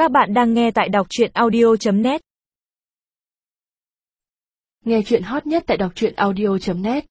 Các bạn đang nghe tại đọc truyện audio.net. Nghe truyện hot nhất tại đọc truyện audio.net.